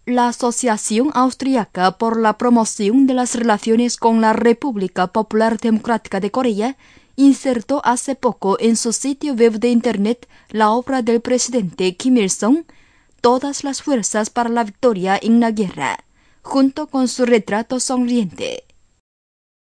La Asociación Austriaca por la Promoción de las Relaciones con la República Popular Democrática de Corea insertó hace poco en su sitio web de Internet la obra del presidente Kim Il-sung, Todas las fuerzas para la victoria en la guerra, junto con su retrato sonriente.